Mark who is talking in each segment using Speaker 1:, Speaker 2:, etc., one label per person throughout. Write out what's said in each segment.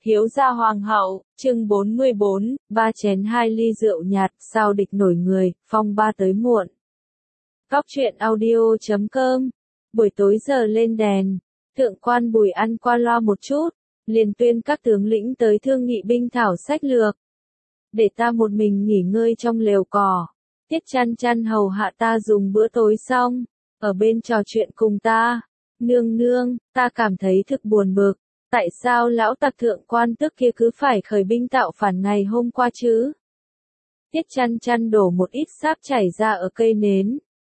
Speaker 1: Hiếu gia hoàng hậu, chương 44, 3 chén 2 ly rượu nhạt, sao địch nổi người, phong ba tới muộn. Góc truyện audio.com. Buổi tối giờ lên đèn, thượng quan Bùi ăn qua loa một chút, liền tuyên các tướng lĩnh tới thương nghị binh thảo sách lược. Để ta một mình nghỉ ngơi trong lều cỏ, Tiết Chăn Chăn hầu hạ ta dùng bữa tối xong, ở bên trò chuyện cùng ta. Nương nương, ta cảm thấy thực buồn bực. Tại sao lão tặc thượng quan tước kia cứ phải khởi binh tạo phản ngày hôm qua chứ? Tiết Chăn Chăn đổ một ít sáp chảy ra ở cây nến.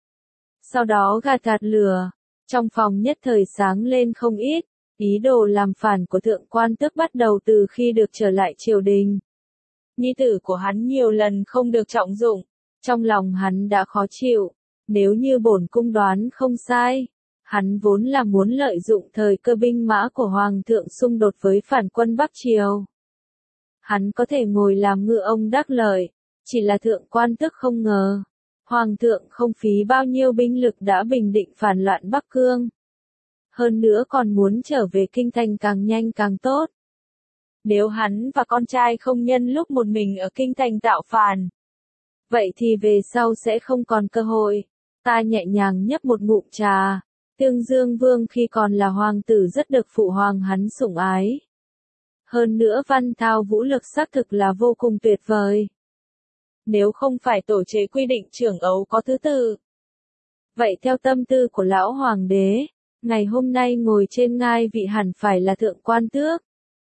Speaker 1: Sau đó gạt lửa, trong phòng nhất thời sáng lên không ít, ý đồ làm phản của thượng quan tước bắt đầu từ khi được trở lại triều đình. Nhi tử của hắn nhiều lần không được trọng dụng, trong lòng hắn đã khó chịu, nếu như bổn cung đoán không sai. Hắn vốn là muốn lợi dụng thời cơ binh mã của Hoàng thượng xung đột với phản quân Bắc Triều. Hắn có thể ngồi làm ngư ông đắc lợi, chỉ là thượng quan tước không ngờ. Hoàng thượng không phí bao nhiêu binh lực đã bình định phản loạn Bắc Cương. Hơn nữa còn muốn trở về kinh thành càng nhanh càng tốt. Nếu hắn và con trai không nhân lúc một mình ở kinh thành tạo phản, vậy thì về sau sẽ không còn cơ hội. Ta nhẹ nhàng nhấp một ngụm trà. Tương Dương Vương khi còn là hoàng tử rất được phụ hoàng hắn sủng ái. Hơn nữa văn thao vũ lực xác thực là vô cùng tuyệt vời. Nếu không phải tổ chế quy định trưởng ấu có thứ tự, vậy theo tâm tư của lão hoàng đế, ngày hôm nay ngồi trên ngai vị hẳn phải là thượng quan tước.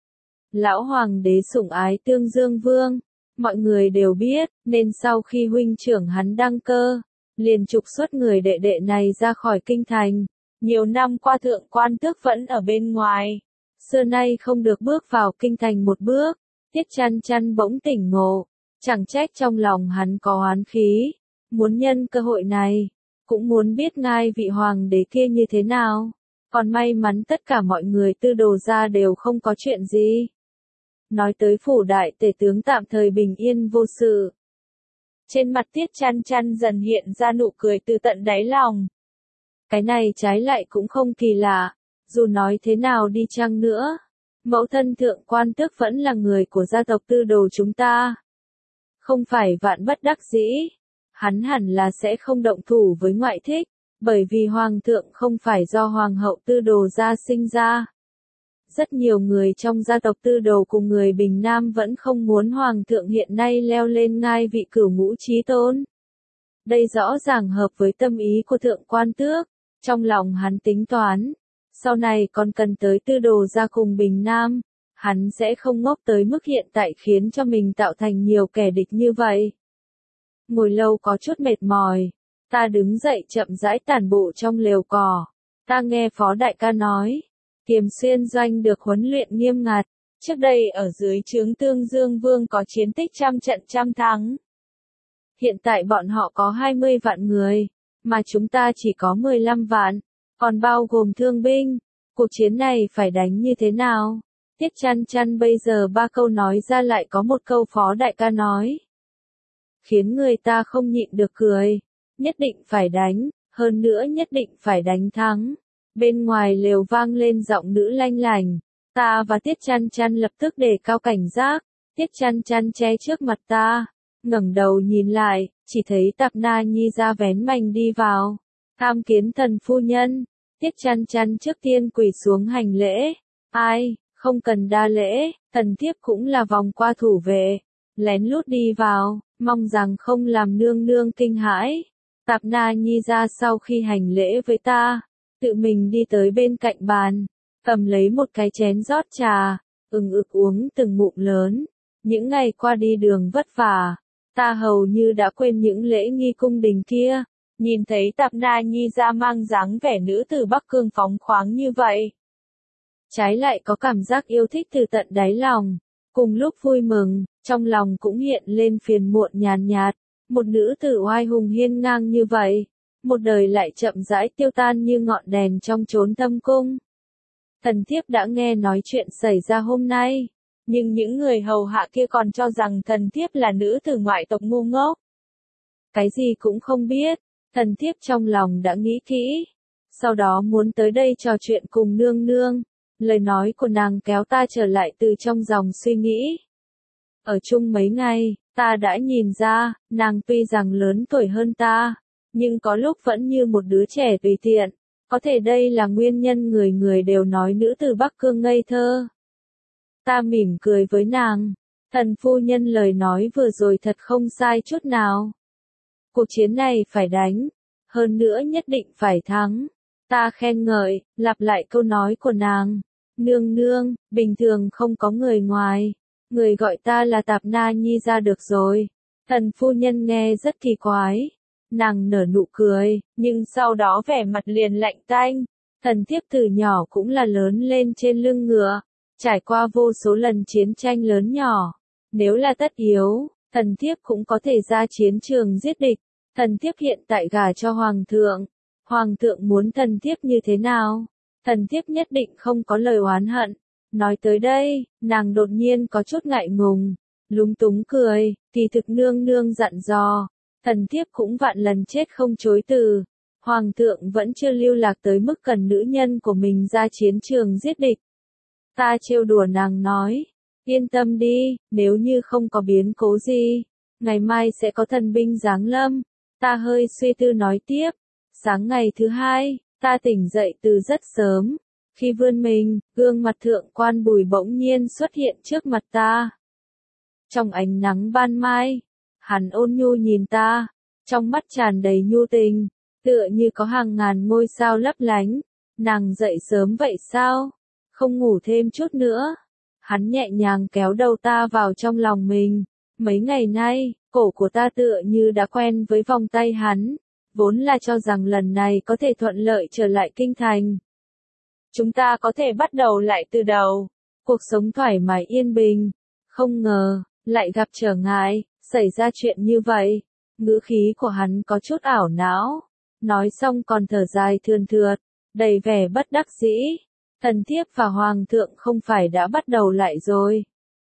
Speaker 1: Lão hoàng đế sủng ái Tương Dương Vương, mọi người đều biết, nên sau khi huynh trưởng hắn đăng cơ, liền trục xuất người đệ đệ này ra khỏi kinh thành. Nhiều năm qua thượng quan tước vẫn ở bên ngoài, xưa nay không được bước vào kinh thành một bước. Tiết Chăn Chăn bỗng tỉnh ngộ, chẳng trách trong lòng hắn có oán khí, muốn nhân cơ hội này, cũng muốn biết ngai vị hoàng đế kia như thế nào. Còn may mắn tất cả mọi người Tư Đồ gia đều không có chuyện gì. Nói tới phủ đại tể tướng tạm thời bình yên vô sự. Trên mặt Tiết Chăn Chăn dần hiện ra nụ cười từ tận đáy lòng. Cái này trái lại cũng không kỳ lạ, dù nói thế nào đi chăng nữa, mẫu thân thượng quan tước vẫn là người của gia tộc Tư Đồ chúng ta. Không phải vạn bất đắc dĩ, hắn hẳn là sẽ không động thủ với ngoại thích, bởi vì hoàng thượng không phải do hoàng hậu Tư Đồ gia sinh ra. Rất nhiều người trong gia tộc Tư Đồ cùng người Bình Nam vẫn không muốn hoàng thượng hiện nay leo lên ngai vị cửu ngũ chí tôn. Đây rõ ràng hợp với tâm ý của thượng quan tước. Trong lòng hắn tính toán, sau này còn cần tới Tư Đồ gia cùng Bình Nam, hắn sẽ không ngốc tới mức hiện tại khiến cho mình tạo thành nhiều kẻ địch như vậy. Ngồi lâu có chút mệt mỏi, ta đứng dậy chậm rãi tản bộ trong lều cỏ. Ta nghe phó đại ca nói, Kiềm Xuyên doanh được huấn luyện nghiêm ngặt, trước đây ở dưới trướng Tương Dương Vương có chiến tích trăm trận trăm thắng. Hiện tại bọn họ có 20 vạn người, mà chúng ta chỉ có 15 vạn, còn bao gồm thương binh. Cuộc chiến này phải đánh như thế nào? Tiết Chăn Chăn bây giờ 3 câu nói ra lại có một câu phó đại ca nói, khiến người ta không nhịn được cười. Nhất định phải đánh, hơn nữa nhất định phải đánh thắng. Bên ngoài lều vang lên giọng nữ lanh lành. Ta và Tiết Chăn Chăn lập tức đề cao cảnh giác. Tiết Chăn Chăn che trước mặt ta, ngẩng đầu nhìn lại, chỉ thấy Tạp Na Nhi ra vén mành đi vào. Tham kiến thần phu nhân. Tiết Chăn Chăn trước tiên quỳ xuống hành lễ. Ai, không cần đa lễ, thần thiếp cũng là vòng qua thủ vệ, lén lút đi vào, mong rằng không làm nương nương kinh hãi. Tạp Na Nhi ra sau khi hành lễ với ta, tự mình đi tới bên cạnh bàn, cầm lấy một cái chén rót trà, uống từng ngụm lớn. Những ngày qua đi đường vất vả, ta hầu như đã quên những lễ nghi cung đình kia. Nhìn thấy Tạp Na Nhi ra mang dáng vẻ nữ từ Bắc Cương phóng khoáng như vậy, trái lại có cảm giác yêu thích từ tận đáy lòng. Cùng lúc vui mừng, trong lòng cũng hiện lên phiền muộn nhàn nhạt. Một nữ tử oai hùng hiên ngang như vậy, một đời lại chậm rãi tiêu tan như ngọn đèn trong chốn thâm cung. Thần thiếp đã nghe nói chuyện xảy ra hôm nay, nhưng những người hầu hạ kia còn cho rằng thần thiếp là nữ tử ngoại tộc ngu ngốc. Cái gì cũng không biết, thần thiếp trong lòng đã nghĩ kỹ, sau đó muốn tới đây trò chuyện cùng nương nương. Lời nói của nàng kéo ta trở lại từ trong dòng suy nghĩ. Ở chung mấy ngày, ta đã nhìn ra, nàng tuy rằng lớn tuổi hơn ta, nhưng có lúc vẫn như một đứa trẻ tùy tiện. Có thể đây là nguyên nhân người người đều nói nữ từ Bắc Cương ngây thơ. Ta mỉm cười với nàng. Thần phu nhân lời nói vừa rồi thật không sai chút nào. Cuộc chiến này phải đánh. Hơn nữa nhất định phải thắng. Ta khen ngợi, lặp lại câu nói của nàng. Nương nương, bình thường không có người ngoài. Người gọi ta là Tạp Na Nhi ra được rồi. Thần phu nhân nghe rất kỳ quái. Nàng nở nụ cười, nhưng sau đó vẻ mặt liền lạnh tanh. Thần thiếp từ nhỏ cũng là lớn lên trên lưng ngựa, trải qua vô số lần chiến tranh lớn nhỏ. Nếu là tất yếu, thần thiếp cũng có thể ra chiến trường giết địch. Thần thiếp hiện tại gả cho hoàng thượng. Hoàng thượng muốn thần thiếp như thế nào? Thần thiếp nhất định không có lời oán hận. Nói tới đây, nàng đột nhiên có chút ngại ngùng, lúng túng cười, kỳ thực nương nương dặn dò. Thần thiếp cũng vạn lần chết không chối từ. Hoàng thượng vẫn chưa lưu lạc tới mức cần nữ nhân của mình ra chiến trường giết địch. Ta trêu đùa nàng nói, yên tâm đi, nếu như không có biến cố gì, ngày mai sẽ có thần binh giáng lâm. Ta hơi suy tư nói tiếp. Sáng ngày thứ hai, ta tỉnh dậy từ rất sớm. Khi vươn mình, gương mặt thượng quan Bùi bỗng nhiên xuất hiện trước mặt ta. Trong ánh nắng ban mai, hắn ôn nhu nhìn ta, trong mắt tràn đầy nhu tình, tựa như có hàng ngàn ngôi sao lấp lánh. Nàng dậy sớm vậy sao? Không ngủ thêm chút nữa. Hắn nhẹ nhàng kéo đầu ta vào trong lòng mình. Mấy ngày nay, cổ của ta tựa như đã quen với vòng tay hắn, vốn là cho rằng lần này có thể thuận lợi trở lại kinh thành. Chúng ta có thể bắt đầu lại từ đầu, cuộc sống thoải mái yên bình. Không ngờ, lại gặp trở ngại, xảy ra chuyện như vậy. Ngữ khí của hắn có chút ảo não, nói xong còn thở dài thườn thượt, đầy vẻ bất đắc dĩ. Thần thiếp và hoàng thượng không phải đã bắt đầu lại rồi.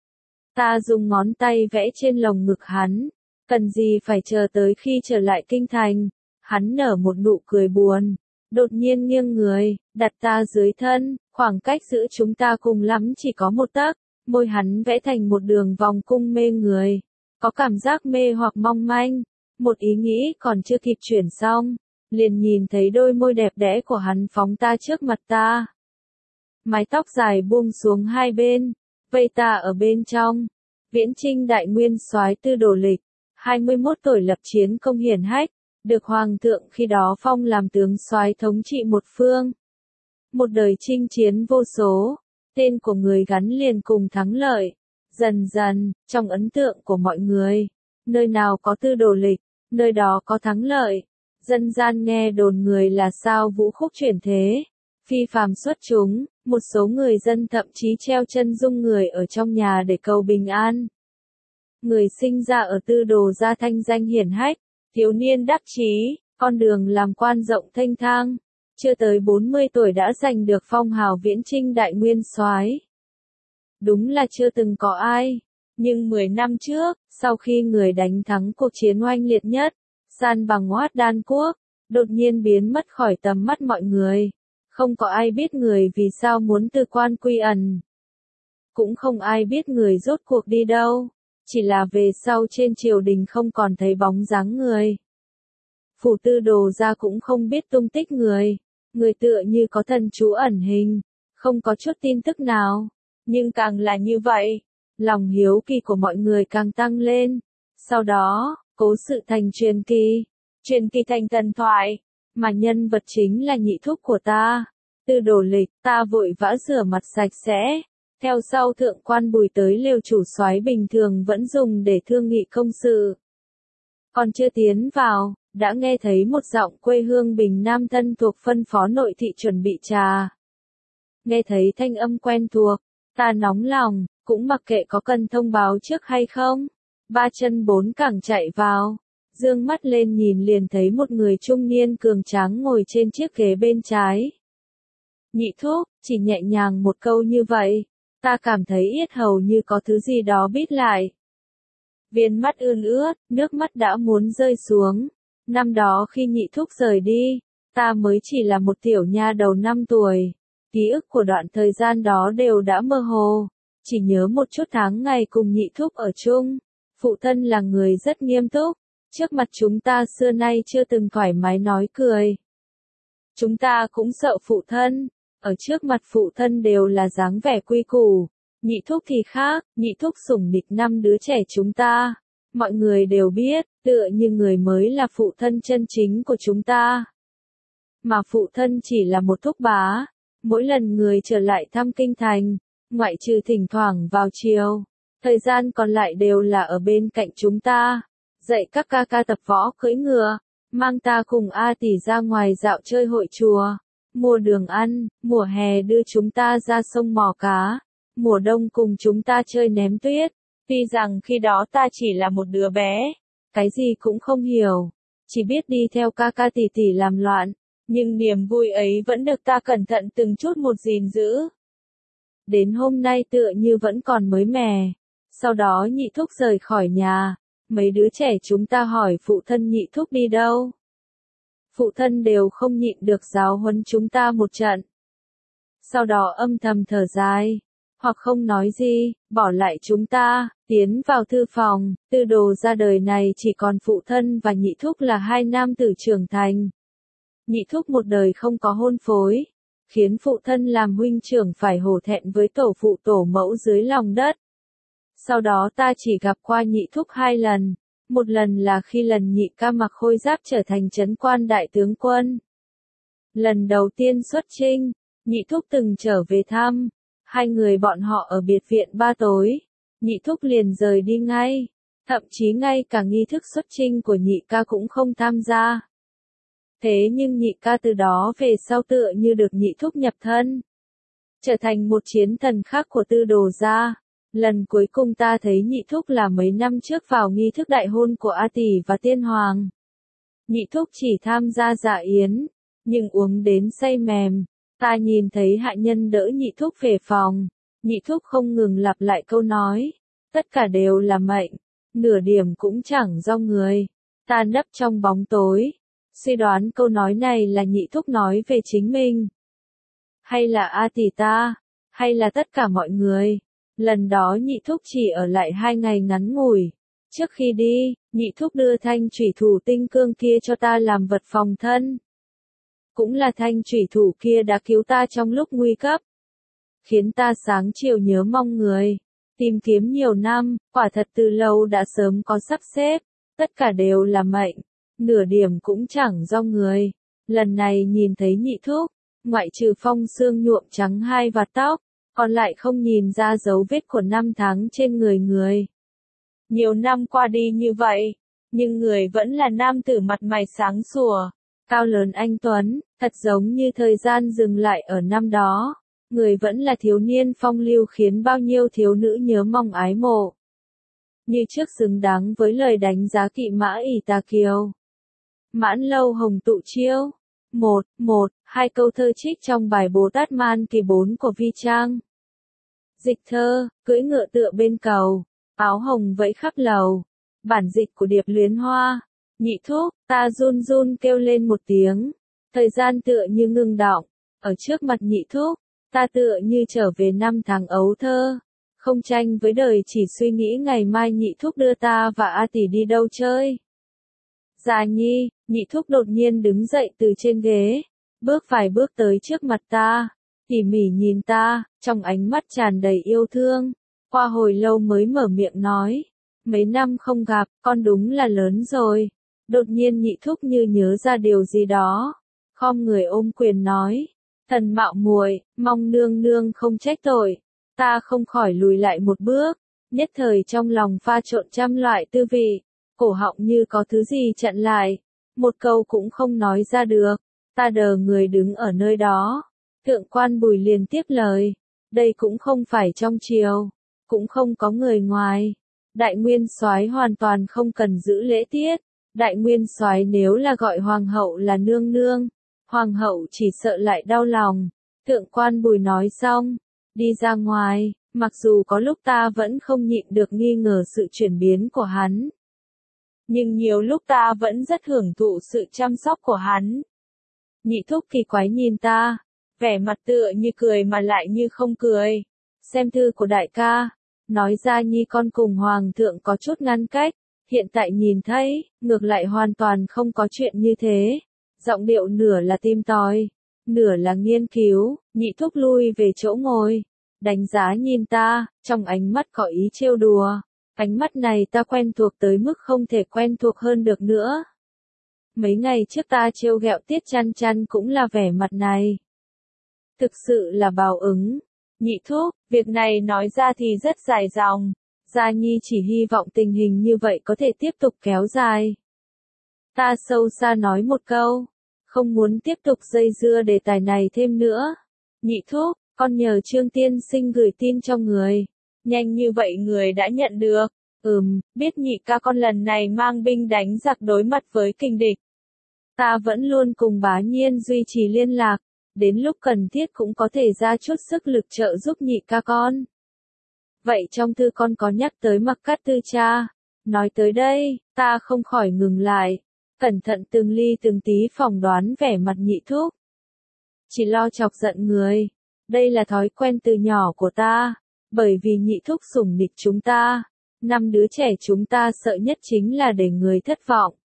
Speaker 1: Ta dùng ngón tay vẽ trên lồng ngực hắn, cần gì phải chờ tới khi trở lại kinh thành. Hắn nở một nụ cười buồn, đột nhiên nghiêng người, đặt ta dưới thân, khoảng cách giữa chúng ta cùng lắm chỉ có một tấc. Môi hắn vẽ thành một đường vòng cung mê người, có cảm giác mê hoặc mong manh. Một ý nghĩ còn chưa kịp chuyển xong, liền nhìn thấy đôi môi đẹp đẽ của hắn phóng ta trước mặt ta. Mái tóc dài buông xuống hai bên, vây ta ở bên trong. Viễn Chinh đại nguyên soái Tư Đồ Lịch, 21 tuổi lập chiến công hiển hách, được hoàng thượng khi đó phong làm tướng soái thống trị một phương. Một đời chinh chiến vô số, tên của người gắn liền cùng thắng lợi. Dần dần, trong ấn tượng của mọi người, nơi nào có Tư Đồ Lịch, nơi đó có thắng lợi. Dân gian nghe đồn người là sao vũ khúc chuyển thế, phi phàm xuất chúng, một số người dân thậm chí treo chân dung người ở trong nhà để cầu bình an. Người sinh ra ở Tư Đồ gia thanh danh hiển hách, thiếu niên đắc chí, con đường làm quan rộng thênh thang, chưa tới 40 tuổi đã giành được phong hào Viễn Chinh đại nguyên soái. Đúng là chưa từng có ai, nhưng 10 năm trước, sau khi người đánh thắng cuộc chiến oanh liệt nhất, san bằng Hoát Đan quốc, đột nhiên biến mất khỏi tầm mắt mọi người. Không có ai biết người vì sao muốn từ quan quy ẩn. Cũng không ai biết người rốt cuộc đi đâu. Chỉ là về sau trên triều đình không còn thấy bóng dáng người. Phủ Tư Đồ gia cũng không biết tung tích người. Người tựa như có thần chú ẩn hình, không có chút tin tức nào. Nhưng càng là như vậy, lòng hiếu kỳ của mọi người càng tăng lên. Sau đó, cố sự thành truyền kỳ thành thần thoại, mà nhân vật chính là nhị thúc của ta, Tư Đồ Lịch. Ta vội vã rửa mặt sạch sẽ, theo sau thượng quan Bùi tới lều chủ soái bình thường vẫn dùng để thương nghị công sự. Còn chưa tiến vào, đã nghe thấy một giọng quê hương Bình Nam thân thuộc phân phó nội thị chuẩn bị trà. Nghe thấy thanh âm quen thuộc, ta nóng lòng, cũng mặc kệ có cần thông báo trước hay không. Ba chân bốn cẳng chạy vào, dương mắt lên nhìn liền thấy một người trung niên cường tráng ngồi trên chiếc ghế bên trái. Nhị thúc, chỉ nhẹ nhàng một câu như vậy, ta cảm thấy yết hầu như có thứ gì đó bít lại. Viên mắt ươn ướt, nước mắt đã muốn rơi xuống. Năm đó khi nhị thúc rời đi, ta mới chỉ là một tiểu nha đầu 5 tuổi. Ký ức của đoạn thời gian đó đều đã mơ hồ, chỉ nhớ một chút tháng ngày cùng nhị thúc ở chung. Phụ thân là người rất nghiêm túc, trước mặt chúng ta xưa nay chưa từng thoải mái nói cười. Chúng ta cũng sợ phụ thân, ở trước mặt phụ thân đều là dáng vẻ quy củ. Nhị thúc thì khác, nhị thúc sủng nịch 5 đứa trẻ chúng ta. Mọi người đều biết, tựa như người mới là phụ thân chân chính của chúng ta. Mà phụ thân chỉ là một thúc bá. Mỗi lần người trở lại thăm kinh thành, ngoại trừ thỉnh thoảng vào chiều, thời gian còn lại đều là ở bên cạnh chúng ta. Dạy các ca ca tập võ cưỡi ngựa, mang ta cùng A tỷ ra ngoài dạo chơi hội chùa, mua đường ăn, mùa hè đưa chúng ta ra sông mò cá, mùa đông cùng chúng ta chơi ném tuyết. Tuy rằng khi đó ta chỉ là một đứa bé, cái gì cũng không hiểu, chỉ biết đi theo ca ca tỷ tỷ làm loạn, nhưng niềm vui ấy vẫn được ta cẩn thận từng chút một gìn giữ. Đến hôm nay tựa như vẫn còn mới mẻ. Sau đó nhị thúc rời khỏi nhà, mấy đứa trẻ chúng ta hỏi phụ thân nhị thúc đi đâu. Phụ thân đều không nhịn được giáo huấn chúng ta một trận. Sau đó âm thầm thở dài, hoặc không nói gì, bỏ lại chúng ta, tiến vào thư phòng. Tư Đồ ra đời này chỉ còn phụ thân và nhị thúc là hai nam tử trưởng thành. Nhị thúc một đời không có hôn phối, khiến phụ thân làm huynh trưởng phải hổ thẹn với tổ phụ tổ mẫu dưới lòng đất. Sau đó ta chỉ gặp qua nhị thúc 2 lần, một lần là khi lần nhị ca mặc khôi giáp trở thành trấn quan đại tướng quân. Lần đầu tiên xuất chinh, nhị thúc từng trở về thăm, hai người bọn họ ở biệt viện 3 tối, nhị thúc liền rời đi ngay, thậm chí ngay cả nghi thức xuất chinh của nhị ca cũng không tham gia. Thế nhưng nhị ca từ đó về sau tựa như được nhị thúc nhập thân, trở thành một chiến thần khác của Tư Đồ gia. Lần cuối cùng ta thấy nhị thúc là mấy năm trước vào nghi thức đại hôn của A tỷ và Tiên Hoàng. Nhị thúc chỉ tham gia dạ yến, nhưng uống đến say mềm. Ta nhìn thấy hạ nhân đỡ nhị thúc về phòng, nhị thúc không ngừng lặp lại câu nói, tất cả đều là mệnh, nửa điểm cũng chẳng do người. Ta nấp trong bóng tối, suy đoán câu nói này là nhị thúc nói về chính mình. Hay là A tỷ ta, hay là tất cả mọi người. Lần đó nhị thúc chỉ ở lại 2 ngày ngắn ngủi. Trước khi đi, nhị thúc đưa thanh chủy thủ tinh cương kia cho ta làm vật phòng thân. Cũng là thanh chủy thủ kia đã cứu ta trong lúc nguy cấp, khiến ta sáng chiều nhớ mong người. Tìm kiếm nhiều năm, quả thật từ lâu đã sớm có sắp xếp, tất cả đều là mệnh, nửa điểm cũng chẳng do người. Lần này nhìn thấy nhị thúc, ngoại trừ phong xương nhuộm trắng 2 vạt tóc, còn lại không nhìn ra dấu vết của 5 tháng trên người người. Nhiều năm qua đi như vậy, nhưng người vẫn là nam tử mặt mày sáng sủa, cao lớn anh tuấn, thật giống như thời gian dừng lại ở năm đó. Người vẫn là thiếu niên phong lưu khiến bao nhiêu thiếu nữ nhớ mong ái mộ. Như trước xứng đáng với lời đánh giá kỵ mã ỷ tà kiều. Mãn lâu hồng tụ chiêu. 1, 2 câu thơ trích trong bài Bồ Tát Man Kỳ 4 của Vi Trang. Dịch thơ, cưỡi ngựa tựa bên cầu, áo hồng vẫy khắp lầu. Bản dịch của Điệp Luyến Hoa. Nhị thúc, ta run run kêu lên một tiếng. Thời gian tựa như ngưng đọng, ở trước mặt nhị thúc, ta tựa như trở về 5 tháng ấu thơ. Không tranh với đời, chỉ suy nghĩ ngày mai nhị thúc đưa ta và A tỷ đi đâu chơi. Già nhi, nhị thúc đột nhiên đứng dậy từ trên ghế, bước vài bước tới trước mặt ta, tỉ mỉ nhìn ta, trong ánh mắt tràn đầy yêu thương. Qua hồi lâu mới mở miệng nói, mấy năm không gặp, con đúng là lớn rồi. Đột nhiên nhị thúc như nhớ ra điều gì đó, khom người ôm quyền nói, thần mạo muội, mong nương nương không trách tội. Ta không khỏi lùi lại một bước, nhất thời trong lòng pha trộn trăm loại tư vị, cổ họng như có thứ gì chặn lại, một câu cũng không nói ra được. Ta đờ người đứng ở nơi đó. Thượng quan Bùi liền tiếp lời, đây cũng không phải trong triều, cũng không có người ngoài. Đại nguyên soái hoàn toàn không cần giữ lễ tiết. Đại nguyên soái nếu là gọi hoàng hậu là nương nương, hoàng hậu chỉ sợ lại đau lòng. Thượng quan Bùi nói xong, đi ra ngoài, mặc dù có lúc ta vẫn không nhịn được nghi ngờ sự chuyển biến của hắn. Nhưng nhiều lúc ta vẫn rất hưởng thụ sự chăm sóc của hắn. Nhị thúc kỳ quái nhìn ta, vẻ mặt tựa như cười mà lại như không cười. Xem thư của đại ca, nói ra nhi con cùng hoàng thượng có chút ngăn cách, hiện tại nhìn thấy, ngược lại hoàn toàn không có chuyện như thế. Giọng điệu nửa là tim tòi, nửa là nghiên cứu, Nhị thúc lui về chỗ ngồi, đánh giá nhìn ta, trong ánh mắt có ý trêu đùa. Ánh mắt này ta quen thuộc tới mức không thể quen thuộc hơn được nữa. Mấy ngày trước ta trêu ghẹo Tiết Chăn Chăn cũng là vẻ mặt này. Thực sự là báo ứng. Nhị thúc, việc này nói ra thì rất dài dòng. Gia Nhi chỉ hy vọng tình hình như vậy có thể tiếp tục kéo dài. Ta sâu xa nói một câu, không muốn tiếp tục dây dưa đề tài này thêm nữa. Nhị thúc, con nhờ Trương tiên sinh gửi tin cho người. Nhanh như vậy người đã nhận được. Biết nhị ca con lần này mang binh đánh giặc đối mặt với kình địch. Ta vẫn luôn cùng Bá Nhiên duy trì liên lạc, đến lúc cần thiết cũng có thể ra chút sức lực trợ giúp nhị ca con. Vậy trong thư con có nhắc tới Mặc Cát Tư cha? Nói tới đây, ta không khỏi ngừng lại, cẩn thận từng ly từng tí phỏng đoán vẻ mặt nhị thúc. Chỉ lo chọc giận người, đây là thói quen từ nhỏ của ta, bởi vì nhị thúc sủng nịch chúng ta. 5 đứa trẻ chúng ta sợ nhất chính là để người thất vọng.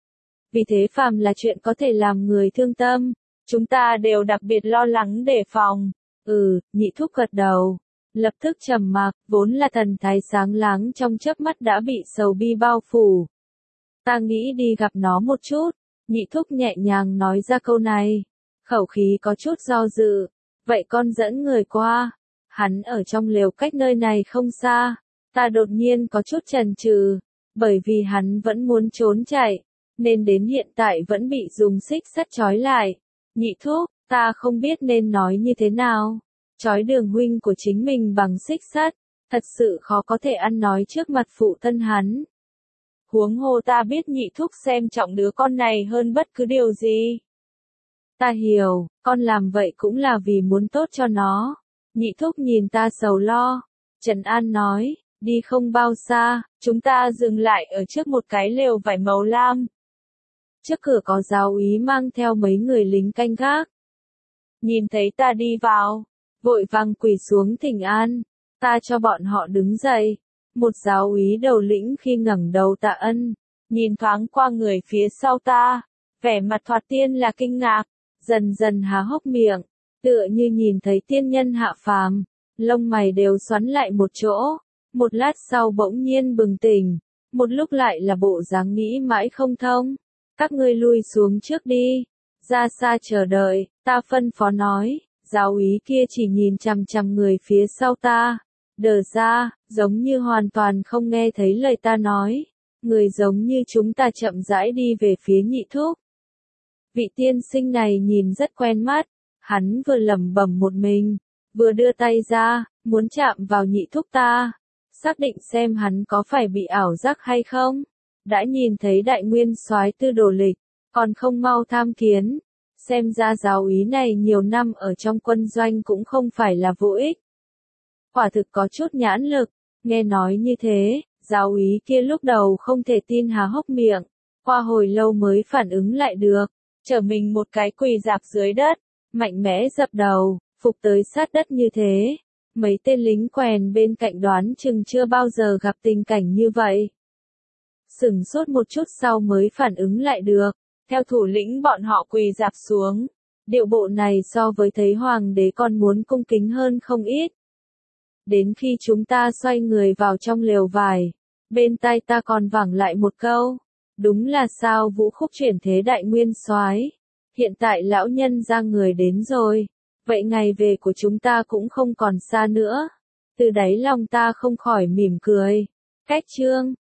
Speaker 1: Vì thế phàm là chuyện có thể làm người thương tâm, chúng ta đều đặc biệt lo lắng đề phòng. Nhị thúc gật đầu, lập tức trầm mặc, vốn là thần thái sáng láng trong chớp mắt đã bị sầu bi bao phủ. Ta nghĩ đi gặp nó một chút, nhị thúc nhẹ nhàng nói ra câu này, khẩu khí có chút do dự. Vậy con dẫn người qua, hắn ở trong lều cách nơi này không xa. Ta đột nhiên có chút chần chừ, bởi vì hắn vẫn muốn trốn chạy, nên đến hiện tại vẫn bị dùng xích sắt trói lại. Nhị thúc, ta không biết nên nói như thế nào. Trói Đường huynh của chính mình bằng xích sắt, thật sự khó có thể ăn nói trước mặt phụ thân hắn. Huống hồ ta biết nhị thúc xem trọng đứa con này hơn bất cứ điều gì. Ta hiểu, con làm vậy cũng là vì muốn tốt cho nó. Nhị thúc nhìn ta sầu lo, trấn an nói. Đi không bao xa, chúng ta dừng lại ở trước một cái lều vải màu lam. Trước cửa có giáo úy mang theo mấy người lính canh gác. Nhìn thấy ta đi vào, vội vàng quỳ xuống thỉnh an. Ta cho bọn họ đứng dậy. Một giáo úy đầu lĩnh khi ngẩng đầu tạ ân, nhìn thoáng qua người phía sau ta, vẻ mặt thoạt tiên là kinh ngạc, dần dần há hốc miệng, tựa như nhìn thấy tiên nhân hạ phàm, lông mày đều xoắn lại một chỗ. Một lát sau bỗng nhiên bừng tỉnh, một lúc lại là bộ dáng nghĩ mãi không thông. Các ngươi lui xuống trước đi, ra xa chờ đợi, ta phân phó nói. Giáo úy kia chỉ nhìn chằm chằm người phía sau ta, đờ ra, giống như hoàn toàn không nghe thấy lời ta nói. Người giống như chúng ta chậm rãi đi về phía nhị thúc. Vị tiên sinh này nhìn rất quen mắt, hắn vừa lẩm bẩm một mình, vừa đưa tay ra, muốn chạm vào nhị thúc ta. Xác định xem hắn có phải bị ảo giác hay không. Đã nhìn thấy đại nguyên soái Tư Đồ Lịch, còn không mau tham kiến. Xem ra giáo úy này nhiều năm ở trong quân doanh cũng không phải là vô ích. Quả thực có chút nhãn lực, nghe nói như thế, giáo úy kia lúc đầu không thể tin há hốc miệng, qua hồi lâu mới phản ứng lại được, trở mình một cái quỳ dạp dưới đất, mạnh mẽ dập đầu, phục tới sát đất như thế. Mấy tên lính quèn bên cạnh đoán chừng chưa bao giờ gặp tình cảnh như vậy. Sửng sốt một chút sau mới phản ứng lại được, theo thủ lĩnh bọn họ quỳ dạp xuống. Điệu bộ này so với thấy hoàng đế còn muốn cung kính hơn không ít. Đến khi chúng ta xoay người vào trong lều vải, bên tai ta còn vẳng lại một câu. Đúng là sao vũ khúc chuyển thế đại nguyên soái. Hiện tại lão nhân ra người đến rồi. Vậy ngày về của chúng ta cũng không còn xa nữa. Từ đáy lòng ta không khỏi mỉm cười. Cách chương